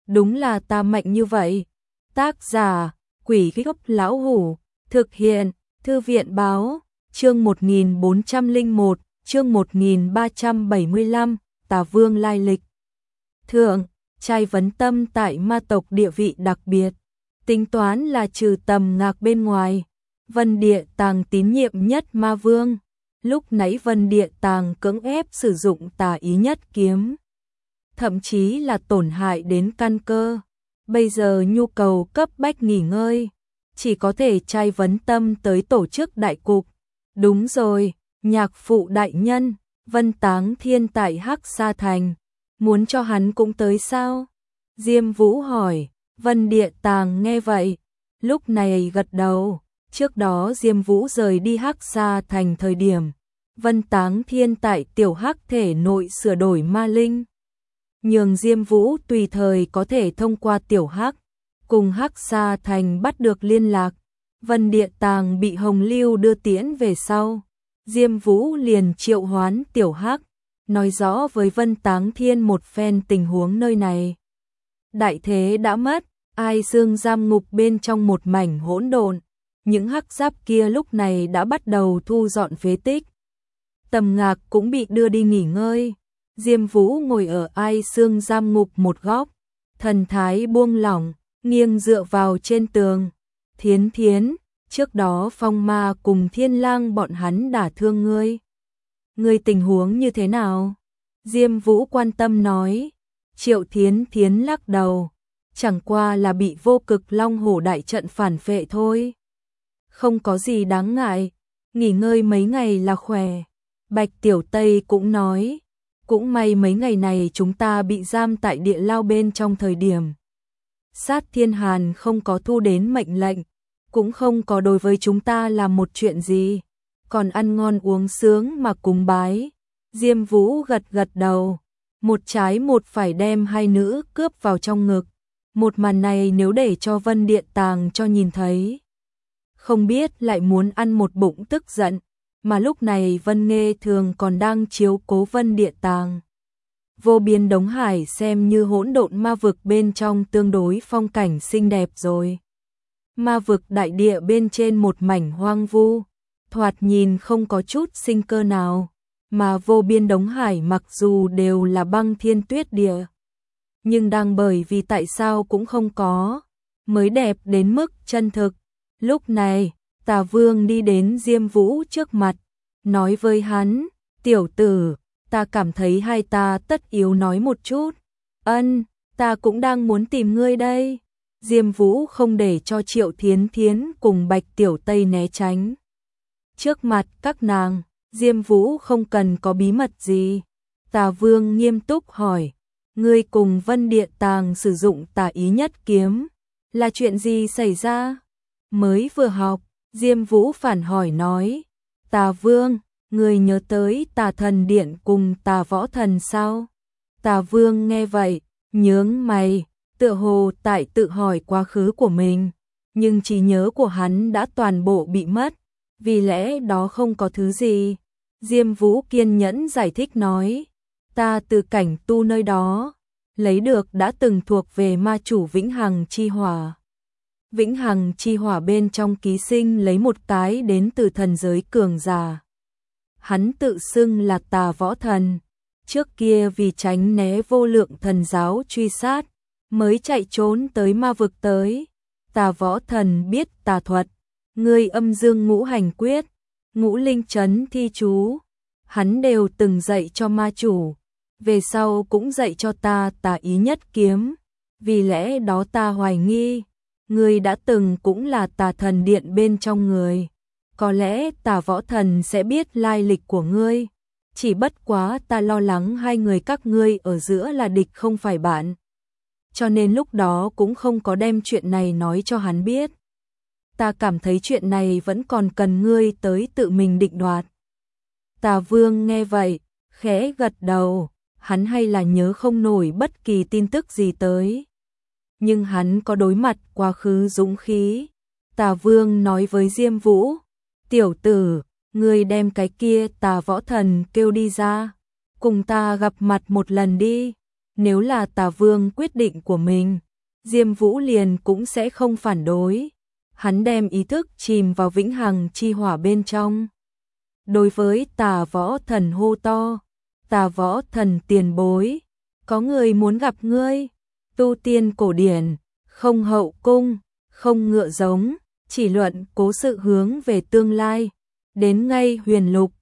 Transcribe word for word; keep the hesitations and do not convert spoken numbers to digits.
đúng là ta mạnh như vậy. Tác giả, Quỷ Gốc Lão Hủ, thực hiện, Thư viện Báo, chương một nghìn bốn trăm lẻ một, chương một nghìn ba trăm bảy mươi lăm, Tà Vương lai lịch. Thượng, trai vấn tâm tại ma tộc địa vị đặc biệt, tính toán là trừ Tầm Ngạc bên ngoài, Vân Địa Tàng tín nhiệm nhất ma vương. Lúc nãy Vân Địa Tàng cưỡng ép sử dụng tà ý nhất kiếm, thậm chí là tổn hại đến căn cơ. Bây giờ nhu cầu cấp bách nghỉ ngơi, chỉ có thể trai vấn tâm tới tổ chức đại cục. Đúng rồi, nhạc phụ đại nhân, Vân Táng Thiên tại Hắc Sa Thành, muốn cho hắn cũng tới sao? Diêm Vũ hỏi. Vân Địa Tàng nghe vậy, lúc này gật đầu. Trước đó Diêm Vũ rời đi Hắc Sa Thành thời điểm, Vân Táng Thiên tại tiểu hắc thể nội sửa đổi ma linh, nhường Diêm Vũ tùy thời có thể thông qua tiểu hắc, cùng Hắc Sa Thành bắt được liên lạc. Vân Địa Tàng bị Hồng Lưu đưa tiễn về sau, Diêm Vũ liền triệu hoán tiểu hắc, nói rõ với Vân Táng Thiên một phen tình huống nơi này. Đại thế đã mất, ai xương giam ngục bên trong một mảnh hỗn độn, những hắc giáp kia lúc này đã bắt đầu thu dọn phế tích. Tầm Ngạc cũng bị đưa đi nghỉ ngơi. Diêm Vũ ngồi ở ai xương giam ngục một góc, thần thái buông lỏng, nghiêng dựa vào trên tường. Thiến Thiến, trước đó Phong Ma cùng Thiên Lang bọn hắn đả thương ngươi. Ngươi tình huống như thế nào? Diêm Vũ quan tâm nói. Triệu Thiến Thiến lắc đầu, chẳng qua là bị Vô Cực Long Hổ đại trận phản phệ thôi. Không có gì đáng ngại, nghỉ ngơi mấy ngày là khỏe. Bạch Tiểu Tây cũng nói, cũng may mấy ngày này chúng ta bị giam tại địa lao bên trong thời điểm. Sát Thiên Hàn không có thu đến mệnh lệnh, cũng không có đối với chúng ta làm một chuyện gì, còn ăn ngon uống sướng mà cúng bái. Diêm Vũ gật gật đầu, một trái một phải đem hai nữ cướp vào trong ngực. Một màn này nếu để cho Vân Địa Tàng cho nhìn thấy, không biết lại muốn ăn một bụng tức giận. Mà lúc này Vân Nghê Thường còn đang chiếu cố Vân Địa Tàng. Vô biên Đống Hải xem như hỗn độn ma vực bên trong tương đối phong cảnh xinh đẹp rồi. Ma vực đại địa bên trên một mảnh hoang vu, thoạt nhìn không có chút sinh cơ nào. Mà vô biên Đống Hải mặc dù đều là băng thiên tuyết địa, nhưng đang bởi vì tại sao cũng không có, mới đẹp đến mức chân thực. Lúc này, Tà Vương đi đến Diêm Vũ trước mặt, nói với hắn, tiểu tử, ta cảm thấy hai ta tất yếu nói một chút. Ân, ta cũng đang muốn tìm ngươi đây. Diêm Vũ không để cho Triệu Thiến Thiến cùng Bạch Tiểu Tây né tránh. Trước mặt các nàng, Diêm Vũ không cần có bí mật gì. Tà Vương nghiêm túc hỏi, ngươi cùng Vân Địa Tàng sử dụng tà ý nhất kiếm, là chuyện gì xảy ra? Mới vừa học. Diêm Vũ phản hỏi nói, Tà Vương, người nhớ tới Tà Thần Điện cùng Tà Võ Thần sao? Tà Vương nghe vậy, nhướng mày, tựa hồ tại tự hỏi quá khứ của mình, nhưng trí nhớ của hắn đã toàn bộ bị mất, vì lẽ đó không có thứ gì. Diêm Vũ kiên nhẫn giải thích nói, ta từ cảnh tu nơi đó, lấy được đã từng thuộc về ma chủ Vĩnh Hằng Chi Hỏa. Vĩnh Hằng Chi Hỏa bên trong ký sinh lấy một cái đến từ thần giới cường giả. Hắn tự xưng là Tà Võ Thần, trước kia vì tránh né vô lượng thần giáo truy sát, mới chạy trốn tới ma vực tới. Tà Võ Thần biết tà thuật, ngươi âm dương ngũ hành quyết, ngũ linh chấn thi chú, hắn đều từng dạy cho ma chủ, về sau cũng dạy cho ta tà ý nhất kiếm, vì lẽ đó ta hoài nghi ngươi đã từng cũng là Tà Thần Điện bên trong người, có lẽ Tà Võ Thần sẽ biết lai lịch của ngươi, chỉ bất quá ta lo lắng hai người các ngươi ở giữa là địch không phải bạn, cho nên lúc đó cũng không có đem chuyện này nói cho hắn biết. Ta cảm thấy chuyện này vẫn còn cần ngươi tới tự mình định đoạt. Tà Vương nghe vậy, khẽ gật đầu, hắn hay là nhớ không nổi bất kỳ tin tức gì tới. Nhưng hắn có đối mặt quá khứ dũng khí. Tà Vương nói với Diêm Vũ, tiểu tử, ngươi đem cái kia Tà Võ Thần kêu đi ra, cùng ta gặp mặt một lần đi. Nếu là Tà Vương quyết định của mình, Diêm Vũ liền cũng sẽ không phản đối. Hắn đem ý thức chìm vào vĩnh hằng chi hỏa bên trong. Đối với Tà Võ Thần hô to, Tà Võ Thần tiền bối, có người muốn gặp ngươi. Tu tiên cổ điển, không hậu cung, không ngựa giống, chỉ luận cố sự hướng về tương lai. Đến ngay huyền lục,